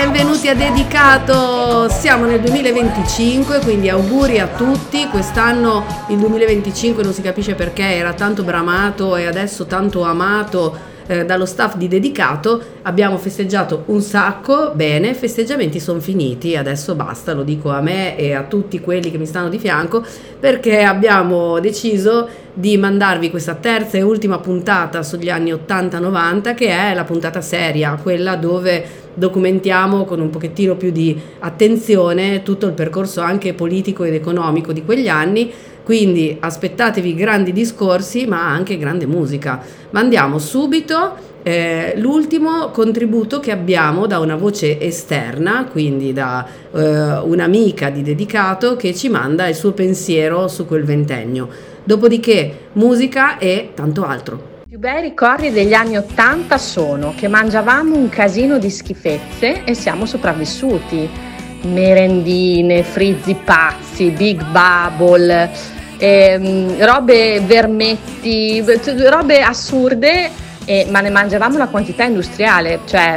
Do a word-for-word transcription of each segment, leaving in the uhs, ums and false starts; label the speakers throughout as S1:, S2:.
S1: Benvenuti a Dedicato, siamo nel duemilaventicinque, quindi auguri a tutti. Quest'anno il duemilaventicinque non si capisce perché era tanto bramato e adesso tanto amato eh, dallo staff di Dedicato. Abbiamo festeggiato un sacco, bene, festeggiamenti sono finiti, adesso basta, lo dico a me e a tutti quelli che mi stanno di fianco, perché abbiamo deciso di mandarvi questa terza e ultima puntata sugli anni ottanta novanta, che è la puntata seria, quella dove documentiamo con un pochettino più di attenzione tutto il percorso anche politico ed economico di quegli anni. Quindi aspettatevi grandi discorsi ma anche grande musica. Mandiamo subito eh, l'ultimo contributo che abbiamo da una voce esterna, quindi da eh, un'amica di Dedicato che ci manda il suo pensiero su quel ventennio. Dopodiché musica e tanto altro.
S2: I più bei ricordi degli anni ottanta sono che mangiavamo un casino di schifezze e siamo sopravvissuti. Merendine, frizzi pazzi, Big Bubble, ehm, robe vermetti, robe assurde, eh, ma ne mangiavamo una quantità industriale. Cioè,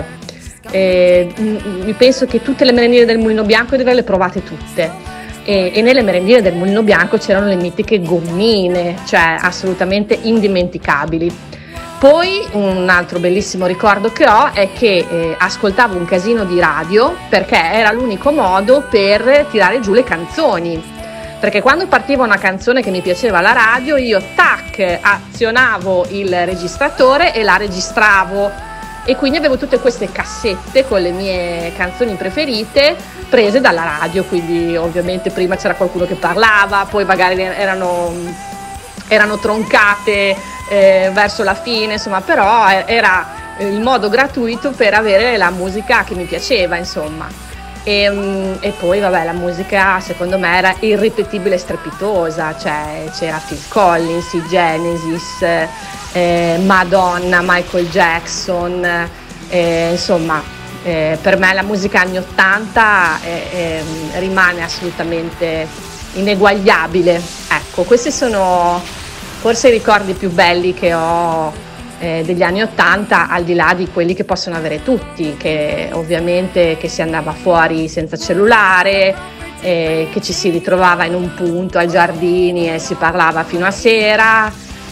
S2: eh, io penso che tutte le merendine del Mulino Bianco di averle provate tutte. E, e nelle merendine del Mulino Bianco c'erano le mitiche gommine, cioè assolutamente indimenticabili. Poi un altro bellissimo ricordo che ho è che eh, ascoltavo un casino di radio perché era l'unico modo per tirare giù le canzoni, perché quando partiva una canzone che mi piaceva alla radio io tac azionavo il registratore e la registravo. E quindi avevo tutte queste cassette con le mie canzoni preferite prese dalla radio, quindi ovviamente prima c'era qualcuno che parlava, poi magari erano, erano troncate eh, verso la fine, insomma, però era il modo gratuito per avere la musica che mi piaceva, insomma. E, e poi vabbè, la musica secondo me era irripetibile e strepitosa, cioè c'era Phil Collins, i Genesis, eh, Madonna, Michael Jackson, eh, insomma eh, per me la musica anni ottanta eh, eh, rimane assolutamente ineguagliabile. Ecco, questi sono forse i ricordi più belli che ho eh, degli anni ottanta, al di là di quelli che possono avere tutti, che ovviamente che si andava fuori senza cellulare, eh, che ci si ritrovava in un punto ai giardini e si parlava fino a sera,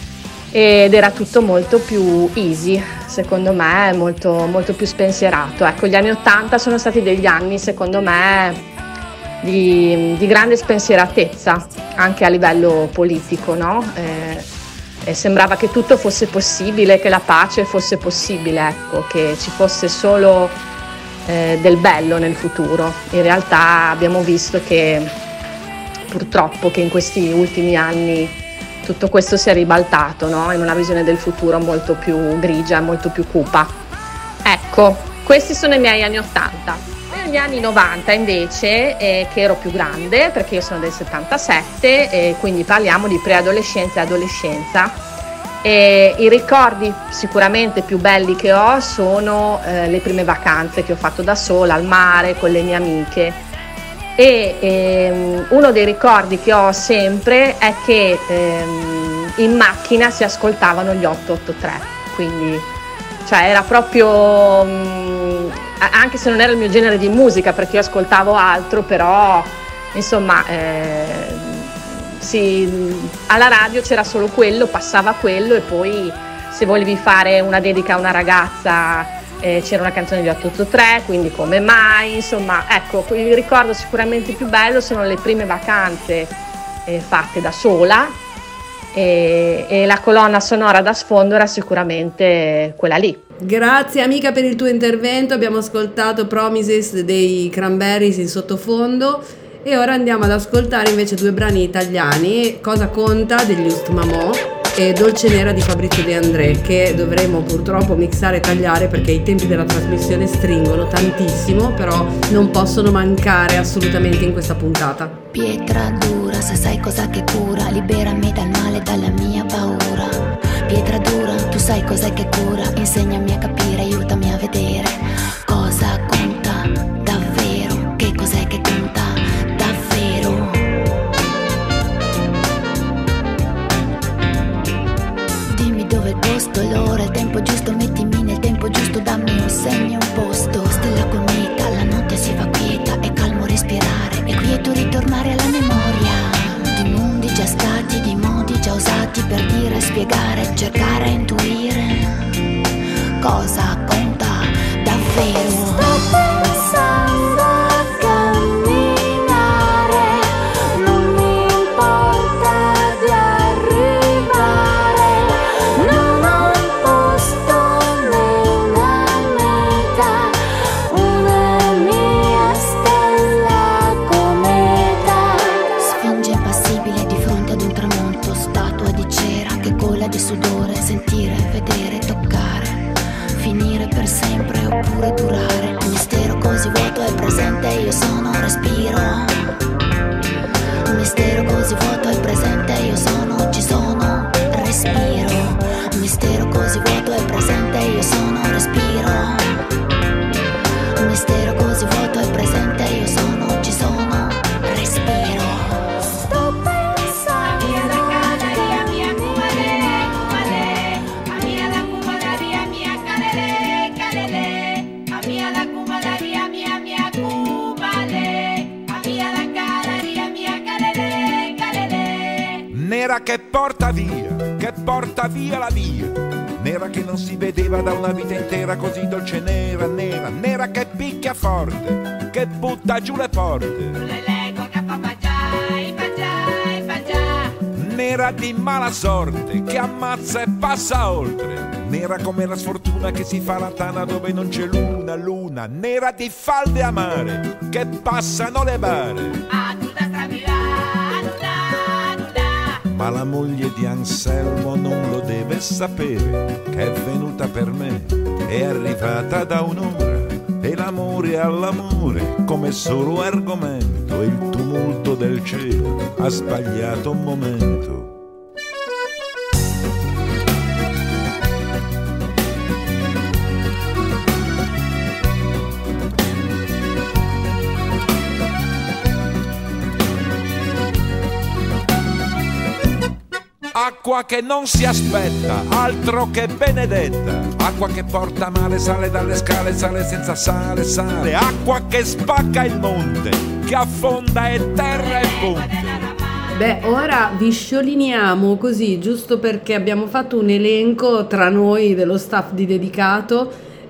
S2: ed era tutto molto più easy, secondo me, molto, molto più spensierato. Ecco, gli anni ottanta sono stati degli anni, secondo me, di, di grande spensieratezza, anche a livello politico, no? Eh, e sembrava che tutto fosse possibile, che la pace fosse possibile, ecco, che ci fosse solo eh, del bello nel futuro. In realtà abbiamo visto che purtroppo che in questi ultimi anni tutto questo si è ribaltato, no? In una visione del futuro molto più grigia, molto più cupa. Ecco, questi sono i miei anni ottanta. Negli anni novanta invece, eh, che ero più grande, perché io sono del settantasette, e quindi parliamo di preadolescenza e adolescenza, e i ricordi sicuramente più belli che ho sono eh, le prime vacanze che ho fatto da sola al mare con le mie amiche. E ehm, uno dei ricordi che ho sempre è che ehm, in macchina si ascoltavano gli otto otto tre, quindi cioè era proprio mh, anche se non era il mio genere di musica, perché io ascoltavo altro, però insomma eh, sì, alla radio c'era solo quello, passava quello, e poi se volevi fare una dedica a una ragazza Eh, c'era una canzone di otto otto tre, quindi Come mai, insomma, ecco, il ricordo sicuramente più bello sono le prime vacanze eh, fatte da sola, e, e la colonna sonora da sfondo era sicuramente quella lì.
S1: Grazie amica per il tuo intervento, abbiamo ascoltato Promises dei Cranberries in sottofondo e ora andiamo ad ascoltare invece due brani italiani, Cosa conta degli Ustmamò e Dolce Nera di Fabrizio De André, che dovremo purtroppo mixare e tagliare perché i tempi della trasmissione stringono tantissimo, però non possono mancare assolutamente in questa puntata.
S3: Pietra dura, se sai cosa che cura, liberami dal male, dalla mia paura. Pietra dura, tu sai cos'è che cura, insegnami a capire, aiutami a vedere cosa conta davvero, che cos'è che conta davvero. Dimmi dove il posto, l'ora, il tempo giusto, mettimi nel tempo giusto, dammi un segno, un posto. Stella con me, cala spiegare, cercare, intuire cosa conta davvero. Sto pensando a camminare, non mi importa di arrivare, non ho un posto né una meta, una mia stella cometa. Sfinge impassibile di fronte ad un tramonto, statua di cera che gola di sudore, sentire, vedere, toccare, finire per sempre oppure durare. Un mistero così vuoto è presente, io sono respiro. Un mistero così vuoto è presente, io sono, ci sono, respiro. Un mistero così vuoto è presente, io sono, respiro. Un mistero così vuoto è presente, io sono, ci sono, respiro. Sto pensando
S4: nera che porta via, che porta via la via, nera che non si vedeva da una vita intera, così dolce nera, nera, nera che picchia forte, che butta giù le porte, nera di mala sorte, che ammazza e passa oltre, nera come la sfortuna che si fa la tana dove non c'è luna, luna, nera di falde amare, che passano le bare. Ma la moglie di Anselmo non lo deve sapere, che è venuta per me, è arrivata da un'ora, e l'amore all'amore come solo argomento, e il tumulto del cielo ha sbagliato un momento. Acqua che non si aspetta, altro che benedetta, acqua che porta male, sale dalle scale, sale senza sale, sale, acqua che spacca il monte, che affonda e terra e ponte.
S1: Beh, ora vi scioliniamo così, giusto perché abbiamo fatto un elenco tra noi dello staff di Dedicato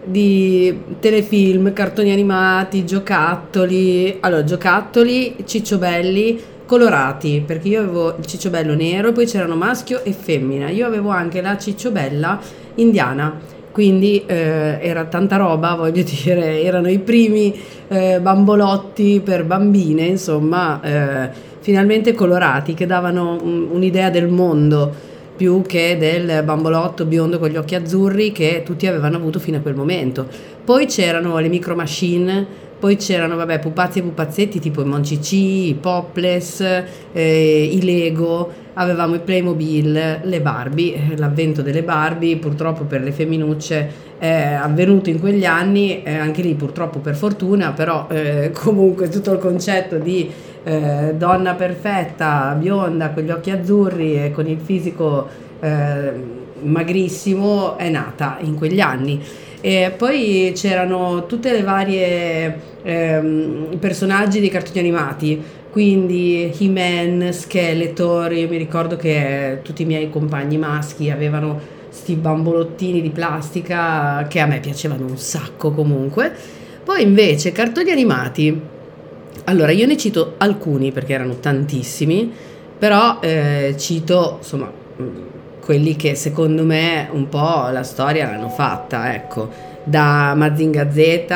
S1: di telefilm, cartoni animati, giocattoli, allora giocattoli, cicciobelli, colorati, perché io avevo il cicciobello nero e poi c'erano maschio e femmina. Io avevo anche la cicciobella indiana, quindi eh, era tanta roba, voglio dire, erano i primi eh, bambolotti per bambine, insomma, eh, finalmente colorati, che davano un, un'idea del mondo più che del bambolotto biondo con gli occhi azzurri che tutti avevano avuto fino a quel momento. Poi c'erano le micro machine, poi c'erano, vabbè, pupazzi e pupazzetti tipo i Moncicì, i Popless, eh, i Lego, avevamo i Playmobil, le Barbie. L'avvento delle Barbie purtroppo per le femminucce è avvenuto in quegli anni, eh, anche lì purtroppo per fortuna, però eh, comunque tutto il concetto di eh, donna perfetta, bionda, con gli occhi azzurri e con il fisico eh, magrissimo è nata in quegli anni. E poi c'erano tutte le varie ehm, personaggi dei cartoni animati, quindi He-Man, Skeletor. Io mi ricordo che tutti i miei compagni maschi avevano sti bambolottini di plastica che a me piacevano un sacco comunque. Poi invece cartoni animati, allora io ne cito alcuni perché erano tantissimi, però eh, cito insomma quelli che secondo me un po' la storia l'hanno fatta, ecco, da Mazinga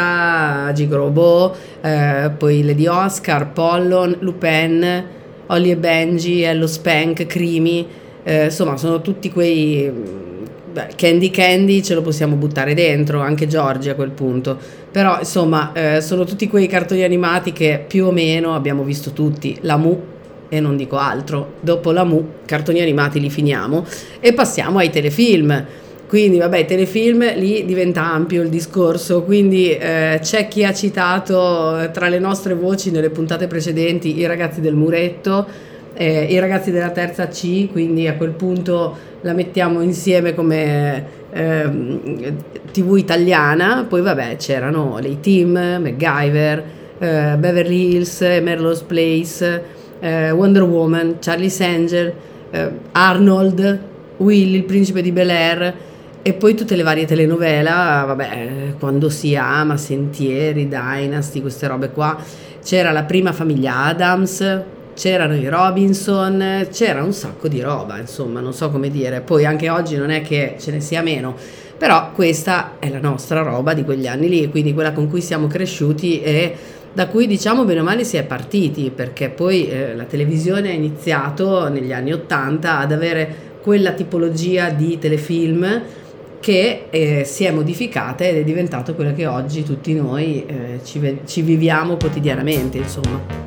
S1: Z, Gigo Robot, eh, poi Lady Oscar, Pollon, Lupin, Holly e Benji, Ello Spank, Crimi, eh, insomma sono tutti quei... Beh, Candy Candy ce lo possiamo buttare dentro, anche Giorgi a quel punto, però insomma eh, sono tutti quei cartoni animati che più o meno abbiamo visto tutti. La Mu, e non dico altro, dopo la Mu, cartoni animati li finiamo e passiamo ai telefilm. Quindi vabbè, i telefilm, lì diventa ampio il discorso, quindi eh, c'è chi ha citato eh, tra le nostre voci nelle puntate precedenti i ragazzi del muretto, eh, i ragazzi della terza C, quindi a quel punto la mettiamo insieme come eh, tivù italiana. Poi vabbè c'erano le Team, MacGyver, eh, Beverly Hills, Melrose Place, eh, Wonder Woman, Charlie's Angel, eh, Arnold, Willy, il principe di Bel-Air, e poi tutte le varie telenovela, vabbè, Quando si ama, Sentieri, Dynasty, queste robe qua. C'era la prima famiglia Addams, c'erano i Robinson, c'era un sacco di roba, insomma, non so come dire. Poi anche oggi non è che ce ne sia meno, però questa è la nostra roba di quegli anni lì, quindi quella con cui siamo cresciuti e da cui, diciamo, bene o male si è partiti, perché poi eh, la televisione ha iniziato negli anni ottanta ad avere quella tipologia di telefilm che eh, si è modificata ed è diventato quello che oggi tutti noi eh, ci, ve- ci viviamo quotidianamente, insomma.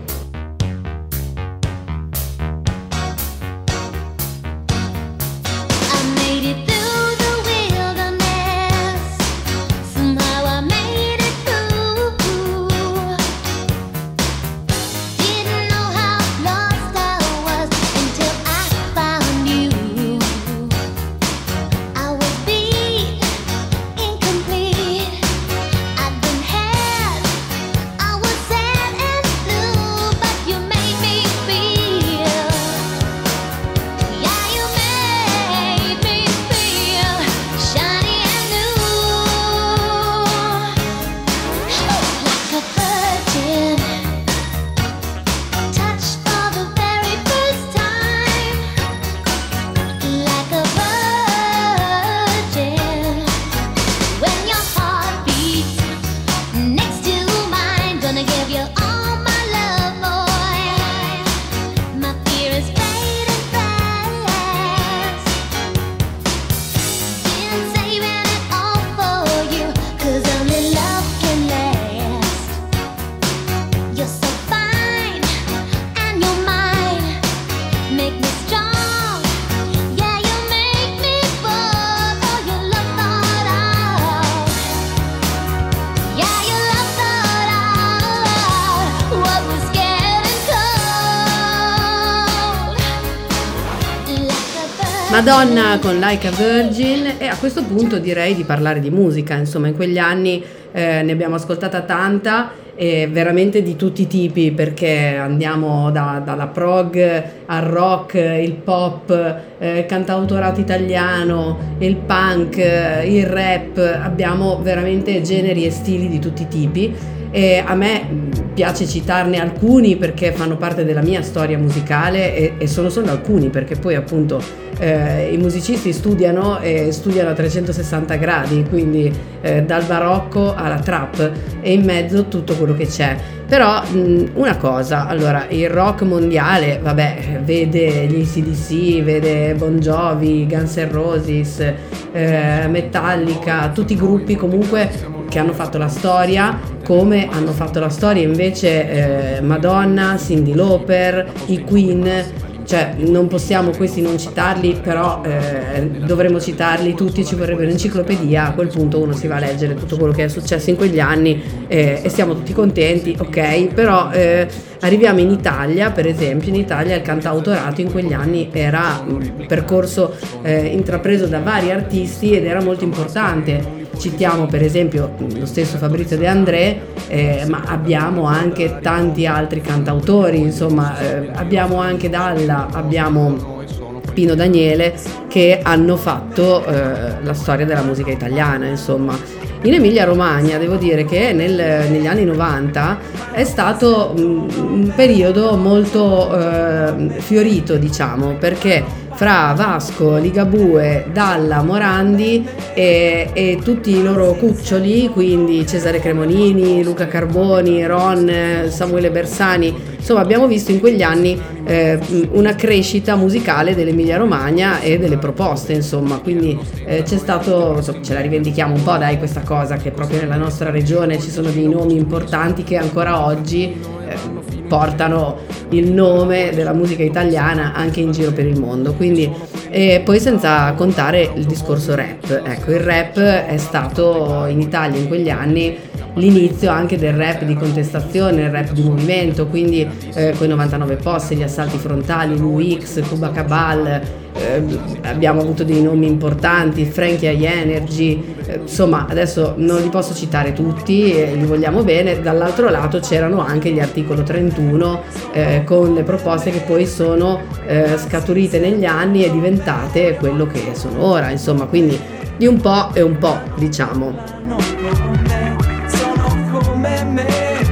S1: Madonna con Like a Virgin, e a questo punto direi di parlare di musica. Insomma, in quegli anni eh, ne abbiamo ascoltata tanta, e veramente di tutti i tipi, perché andiamo da, dalla prog al rock, il pop, eh, cantautorato italiano, il punk, il rap, abbiamo veramente generi e stili di tutti i tipi. E a me piace citarne alcuni perché fanno parte della mia storia musicale, e, e sono solo alcuni perché poi appunto eh, i musicisti studiano e studiano a trecentosessanta gradi, quindi eh, dal barocco alla trap e in mezzo tutto quello che c'è. Però mh, una cosa, allora, il rock mondiale, vabbè, vede gli A C D C, vede Bon Jovi, Guns N' Roses, eh, Metallica, tutti i gruppi comunque che hanno fatto la storia, come hanno fatto la storia invece eh, Madonna, Cyndi Lauper, i Queen. Cioè non possiamo questi non citarli, però eh, dovremmo citarli tutti, ci vorrebbe un'enciclopedia. A quel punto uno si va a leggere tutto quello che è successo in quegli anni eh, e siamo tutti contenti, ok? Però eh, arriviamo in Italia, per esempio, in Italia il cantautorato in quegli anni era un percorso eh, intrapreso da vari artisti ed era molto importante. Citiamo per esempio lo stesso Fabrizio De André, eh, ma abbiamo anche tanti altri cantautori, insomma eh, abbiamo anche Dalla, abbiamo Pino Daniele, che hanno fatto eh, la storia della musica italiana, insomma. In Emilia Romagna devo dire che nel, negli anni novanta è stato un periodo molto eh, fiorito, diciamo, perché fra Vasco, Ligabue, Dalla, Morandi e, e tutti i loro cuccioli, quindi Cesare Cremonini, Luca Carboni, Ron, Samuele Bersani, insomma abbiamo visto in quegli anni eh, una crescita musicale dell'Emilia Romagna e delle proposte, insomma, quindi eh, c'è stato, insomma, ce la rivendichiamo un po', dai, questa cosa, che proprio nella nostra regione ci sono dei nomi importanti che ancora oggi eh, portano il nome della musica italiana anche in giro per il mondo. Quindi e poi senza contare il discorso rap. Ecco, il rap è stato in Italia in quegli anni l'inizio anche del rap di contestazione, il rap di movimento, quindi eh, con i novantanove posti, gli assalti frontali, l'U X, Cuba Cabal, eh, abbiamo avuto dei nomi importanti, Frankie High Energy, eh, insomma adesso non li posso citare tutti, eh, li vogliamo bene. Dall'altro lato c'erano anche gli articolo trentuno eh, con le proposte che poi sono eh, scaturite negli anni e diventate quello che sono ora, insomma, quindi di un po' e un po', diciamo.
S5: Non come, sono come me,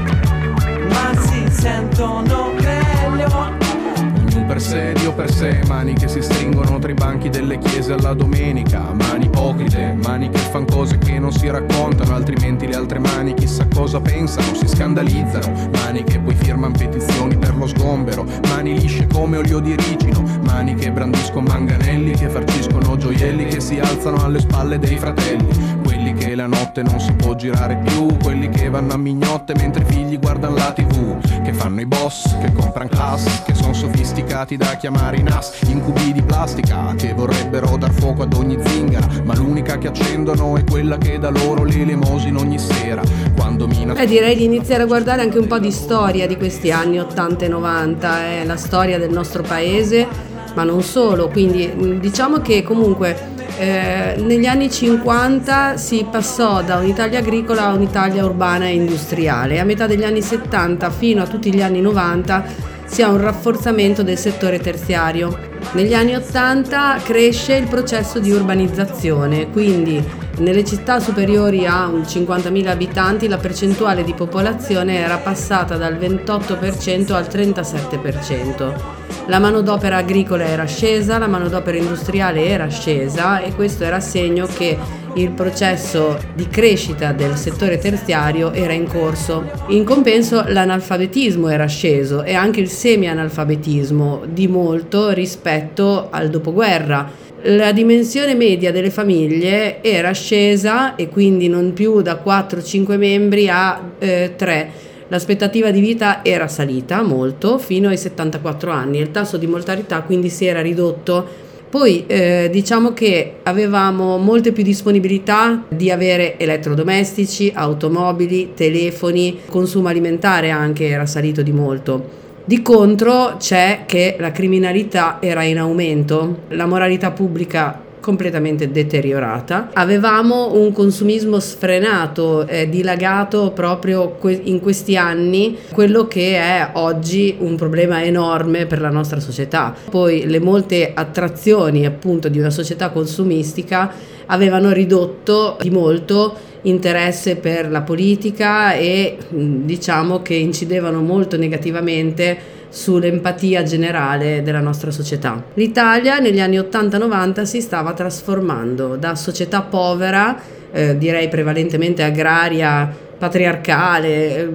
S5: ma si sentono meglio. Ognuno per sé, Dio per sé, mani che si stringono tra i banchi delle chiese alla domenica, mani ipocrite, mani che fan cose che non si raccontano, altrimenti le altre mani chissà cosa pensano, si scandalizzano, mani che poi firman petizioni per lo sgombero, mani lisce come olio di ricino, mani che brandiscono manganelli, che farciscono gioielli, che si alzano alle spalle dei fratelli, quelli che la notte non si può girare più, quelli che vanno a mignotte mentre i figli guardano la tivù, che fanno i boss, che compran class, che sono sofisticati da chiamare i N A S, incubi di plastica, che vorrebbero dar fuoco ad ogni zingara, ma l'unica che accendono è quella che dà loro l'elemosina ogni sera, quando mina...
S1: Eh, direi di iniziare a guardare anche un po' di storia di questi anni ottanta e novanta, eh, la storia del nostro paese, ma non solo, quindi diciamo che comunque eh, negli anni cinquanta si passò da un'Italia agricola a un'Italia urbana e industriale. A metà degli anni settanta fino a tutti gli anni novanta si ha un rafforzamento del settore terziario. Negli anni ottanta cresce il processo di urbanizzazione, quindi nelle città superiori a cinquantamila abitanti la percentuale di popolazione era passata dal ventotto per cento al trentasette per cento. La manodopera agricola era scesa, la manodopera industriale era scesa e questo era segno che il processo di crescita del settore terziario era in corso. In compenso l'analfabetismo era sceso e anche il semi-analfabetismo di molto rispetto al dopoguerra. La dimensione media delle famiglie era scesa e quindi non più da quattro cinque membri a eh, tre. L'aspettativa di vita era salita molto fino ai settantaquattro anni, il tasso di mortalità quindi si era ridotto. Poi eh, diciamo che avevamo molte più disponibilità di avere elettrodomestici, automobili, telefoni, consumo alimentare anche era salito di molto. Di contro c'è che la criminalità era in aumento, la moralità pubblica completamente deteriorata, avevamo un consumismo sfrenato, eh, dilagato proprio que- in questi anni, quello che è oggi un problema enorme per la nostra società. Poi le molte attrazioni appunto di una società consumistica avevano ridotto di molto interesse per la politica e diciamo che incidevano molto negativamente sull'empatia generale della nostra società. L'Italia negli anni ottanta novanta si stava trasformando da società povera, eh, direi prevalentemente agraria, patriarcale,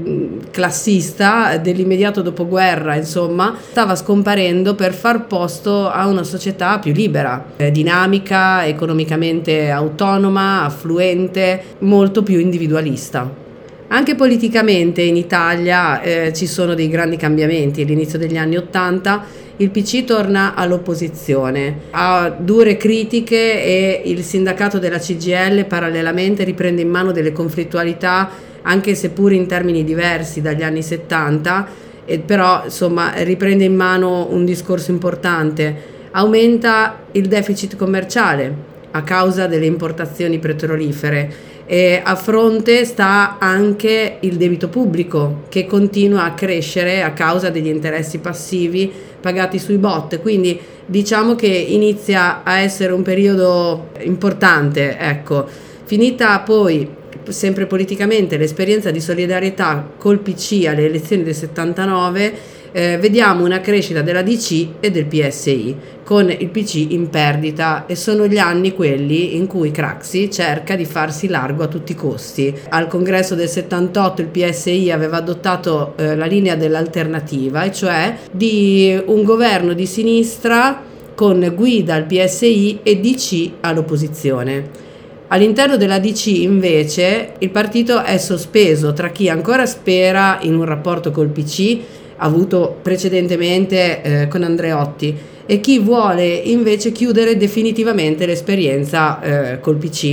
S1: classista dell'immediato dopoguerra, insomma, stava scomparendo per far posto a una società più libera, eh, dinamica, economicamente autonoma, affluente, molto più individualista. Anche politicamente in Italia eh, ci sono dei grandi cambiamenti. All'inizio degli anni Ottanta il P C torna all'opposizione, ha dure critiche e il sindacato della C G I L parallelamente riprende in mano delle conflittualità, anche seppur in termini diversi dagli anni settanta, e però insomma riprende in mano un discorso importante. Aumenta il deficit commerciale a causa delle importazioni petrolifere. E a fronte sta anche il debito pubblico che continua a crescere a causa degli interessi passivi pagati sui bot, quindi diciamo che inizia a essere un periodo importante, ecco. Finita poi sempre politicamente l'esperienza di solidarietà col P C alle elezioni del settantanove, eh, vediamo una crescita della D C e del P S I con il P C in perdita, e sono gli anni quelli in cui Craxi cerca di farsi largo a tutti i costi. Al congresso del settantotto il P S I aveva adottato eh, la linea dell'alternativa, e cioè di un governo di sinistra con guida al P S I e D C all'opposizione. All'interno della D C invece il partito è sospeso tra chi ancora spera in un rapporto col P C avuto precedentemente eh, con Andreotti e chi vuole invece chiudere definitivamente l'esperienza eh, col P C.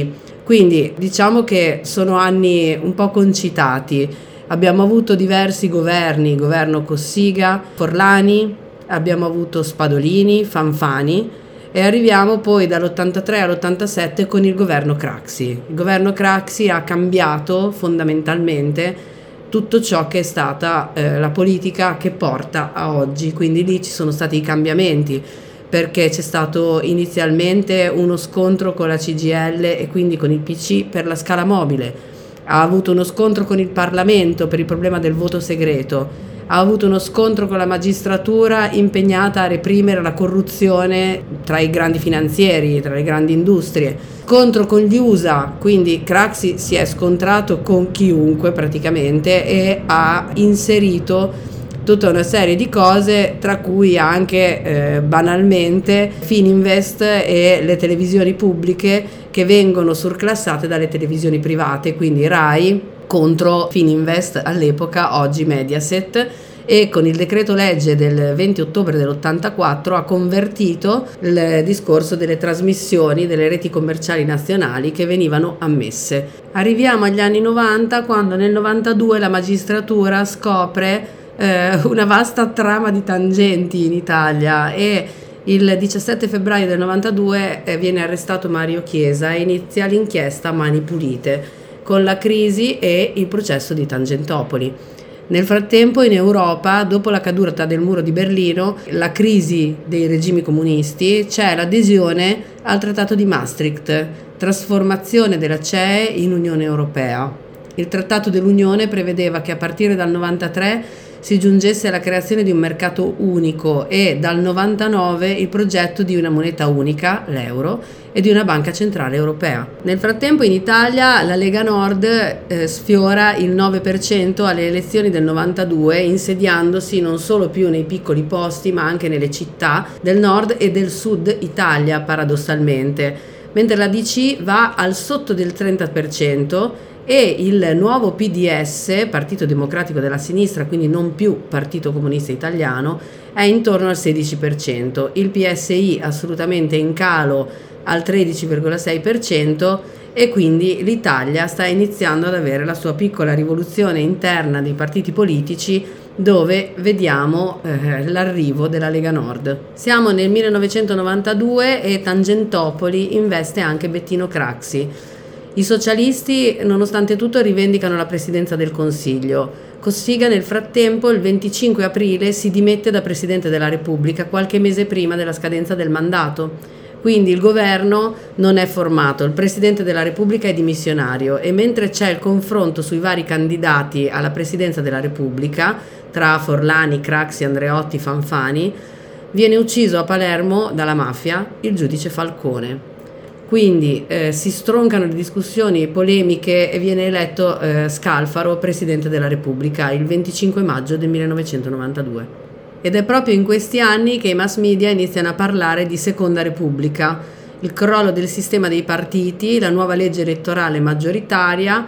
S1: Quindi diciamo che sono anni un po' concitati. Abbiamo avuto diversi governi, governo Cossiga, Forlani, abbiamo avuto Spadolini, Fanfani e arriviamo poi dall'ottantatré all'ottantasette con il governo Craxi. Il governo Craxi ha cambiato fondamentalmente tutto ciò che è stata eh, la politica che porta a oggi, quindi lì ci sono stati i cambiamenti, perché c'è stato inizialmente uno scontro con la C G I L e quindi con il P C per la scala mobile, ha avuto uno scontro con il Parlamento per il problema del voto segreto, ha avuto uno scontro con la magistratura impegnata a reprimere la corruzione tra i grandi finanzieri, tra le grandi industrie, scontro con gli U S A, quindi Craxi si è scontrato con chiunque praticamente e ha inserito tutta una serie di cose, tra cui anche eh, banalmente Fininvest e le televisioni pubbliche che vengono surclassate dalle televisioni private, quindi Rai contro Fininvest all'epoca, oggi Mediaset, e con il decreto legge del venti ottobre dell'ottantaquattro ha convertito il discorso delle trasmissioni delle reti commerciali nazionali che venivano ammesse. Arriviamo agli anni novanta, quando nel novantadue la magistratura scopre una vasta trama di tangenti in Italia e il diciassette febbraio del novantadue viene arrestato Mario Chiesa e inizia l'inchiesta Mani Pulite con la crisi e il processo di Tangentopoli. Nel frattempo in Europa, dopo la caduta del muro di Berlino, la crisi dei regimi comunisti, c'è l'adesione al Trattato di Maastricht, trasformazione della C E E in Unione Europea. Il Trattato dell'Unione prevedeva che a partire dal novantatré si giungesse alla creazione di un mercato unico e dal novantanove il progetto di una moneta unica, l'euro, e di una banca centrale europea. Nel frattempo in Italia la Lega Nord eh, sfiora il nove per cento alle elezioni del novantadue, insediandosi non solo più nei piccoli posti ma anche nelle città del nord e del sud Italia, paradossalmente, mentre la D C va al sotto del trenta per cento e il nuovo P D S, Partito Democratico della Sinistra, quindi non più Partito Comunista Italiano, è intorno al sedici per cento. Il P S I assolutamente in calo al tredici virgola sei per cento e quindi l'Italia sta iniziando ad avere la sua piccola rivoluzione interna dei partiti politici, dove vediamo eh, l'arrivo della Lega Nord. Siamo nel millenovecentonovantadue e Tangentopoli investe anche Bettino Craxi. I socialisti, nonostante tutto, rivendicano la presidenza del Consiglio. Cossiga nel frattempo, il venticinque aprile, si dimette da Presidente della Repubblica qualche mese prima della scadenza del mandato. Quindi il governo non è formato, il Presidente della Repubblica è dimissionario e mentre c'è il confronto sui vari candidati alla Presidenza della Repubblica, tra Forlani, Craxi, Andreotti, Fanfani, viene ucciso a Palermo dalla mafia il giudice Falcone. Quindi eh, si stroncano le discussioni polemiche e viene eletto eh, Scalfaro Presidente della Repubblica il venticinque maggio del millenovecentonovantadue. Ed è proprio in questi anni che i mass media iniziano a parlare di Seconda Repubblica, il crollo del sistema dei partiti, la nuova legge elettorale maggioritaria,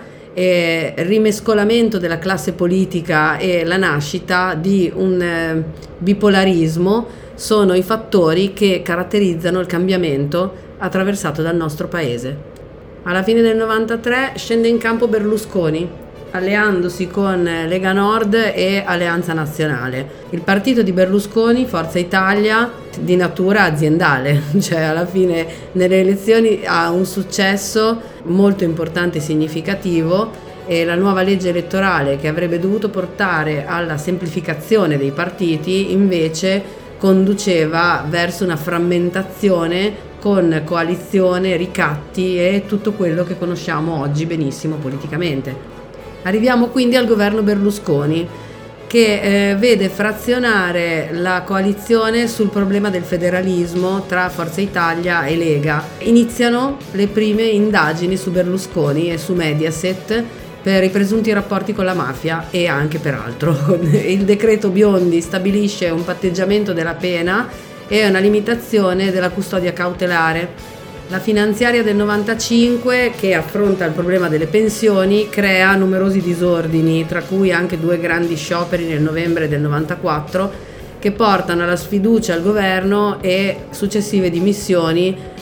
S1: e il rimescolamento della classe politica e la nascita di un eh, bipolarismo sono i fattori che caratterizzano il cambiamento attraversato dal nostro paese. Alla fine del novantatré scende in campo Berlusconi, alleandosi con Lega Nord e Alleanza Nazionale. Il partito di Berlusconi, Forza Italia, di natura aziendale, cioè alla fine nelle elezioni ha un successo molto importante e significativo, e la nuova legge elettorale che avrebbe dovuto portare alla semplificazione dei partiti invece conduceva verso una frammentazione con coalizione, ricatti e tutto quello che conosciamo oggi benissimo politicamente. Arriviamo quindi al governo Berlusconi, che eh, vede frazionare la coalizione sul problema del federalismo tra Forza Italia e Lega. Iniziano le prime indagini su Berlusconi e su Mediaset per i presunti rapporti con la mafia e anche per altro. Il decreto Biondi stabilisce un patteggiamento della pena e una limitazione della custodia cautelare. La finanziaria del novantacinque, che affronta il problema delle pensioni, crea numerosi disordini, tra cui anche due grandi scioperi nel novembre del novantaquattro, che portano alla sfiducia al governo e successive dimissioni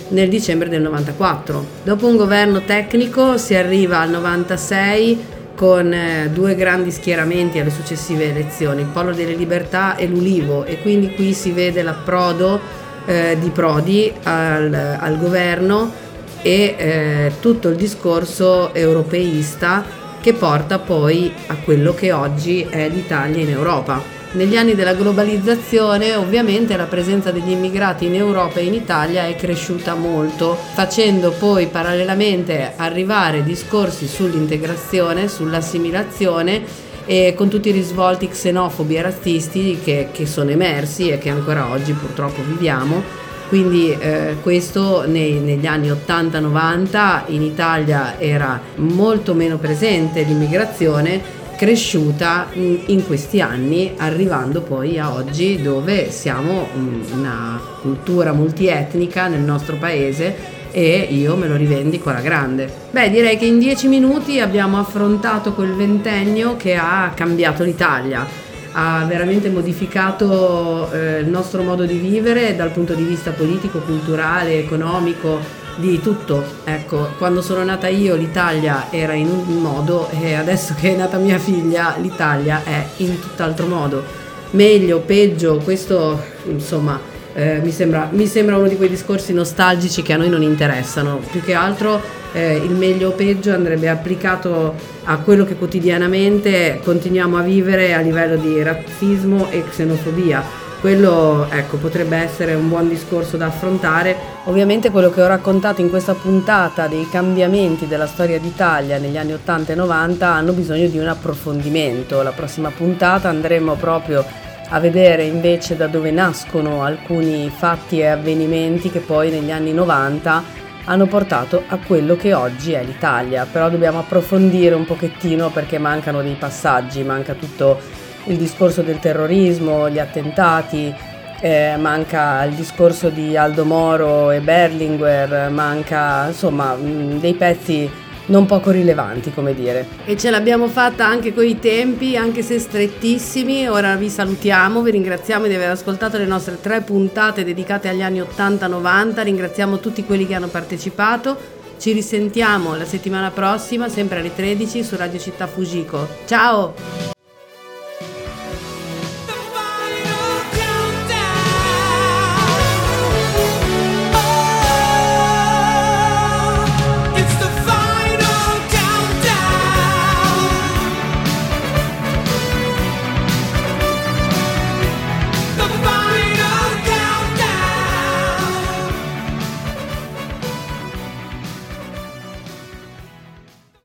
S1: nel dicembre del novantaquattro. Dopo un governo tecnico si arriva al novantasei con eh, due grandi schieramenti alle successive elezioni, il Polo delle Libertà e l'Ulivo, e quindi qui si vede l'approdo eh, di Prodi al, al governo e eh, tutto il discorso europeista che porta poi a quello che oggi è l'Italia in Europa. Negli anni della globalizzazione ovviamente la presenza degli immigrati in Europa e in Italia è cresciuta molto, facendo poi parallelamente arrivare discorsi sull'integrazione, sull'assimilazione e con tutti i risvolti xenofobi e razzisti che, che sono emersi e che ancora oggi purtroppo viviamo. Quindi eh, questo nei, negli anni ottanta novanta in Italia era molto meno presente l'immigrazione, cresciuta in questi anni, arrivando poi a oggi dove siamo una cultura multietnica nel nostro paese e io me lo rivendico alla grande. Beh, direi che in dieci minuti abbiamo affrontato quel ventennio che ha cambiato l'Italia, ha veramente modificato eh, il nostro modo di vivere dal punto di vista politico, culturale, economico, di tutto. Ecco, quando sono nata io l'Italia era in un modo e adesso che è nata mia figlia l'Italia è in tutt'altro modo, meglio, peggio, questo insomma eh, mi sembra, mi sembra uno di quei discorsi nostalgici che a noi non interessano. Più che altro eh, il meglio o peggio andrebbe applicato a quello che quotidianamente continuiamo a vivere a livello di razzismo e xenofobia. Quello, ecco, potrebbe essere un buon discorso da affrontare. Ovviamente quello che ho raccontato in questa puntata dei cambiamenti della storia d'Italia negli anni ottanta e novanta hanno bisogno di un approfondimento. La prossima puntata andremo proprio a vedere invece da dove nascono alcuni fatti e avvenimenti che poi negli anni novanta hanno portato a quello che oggi è l'Italia. Però dobbiamo approfondire un pochettino perché mancano dei passaggi, manca tutto il discorso del terrorismo, gli attentati, eh, manca il discorso di Aldo Moro e Berlinguer, manca insomma dei pezzi non poco rilevanti, come dire. E ce l'abbiamo fatta anche coi tempi, anche se strettissimi. Ora vi salutiamo, vi ringraziamo di aver ascoltato le nostre tre puntate dedicate agli anni ottanta novanta, ringraziamo tutti quelli che hanno partecipato. Ci risentiamo la settimana prossima, sempre alle tredici su Radio Città Fujiko. Ciao!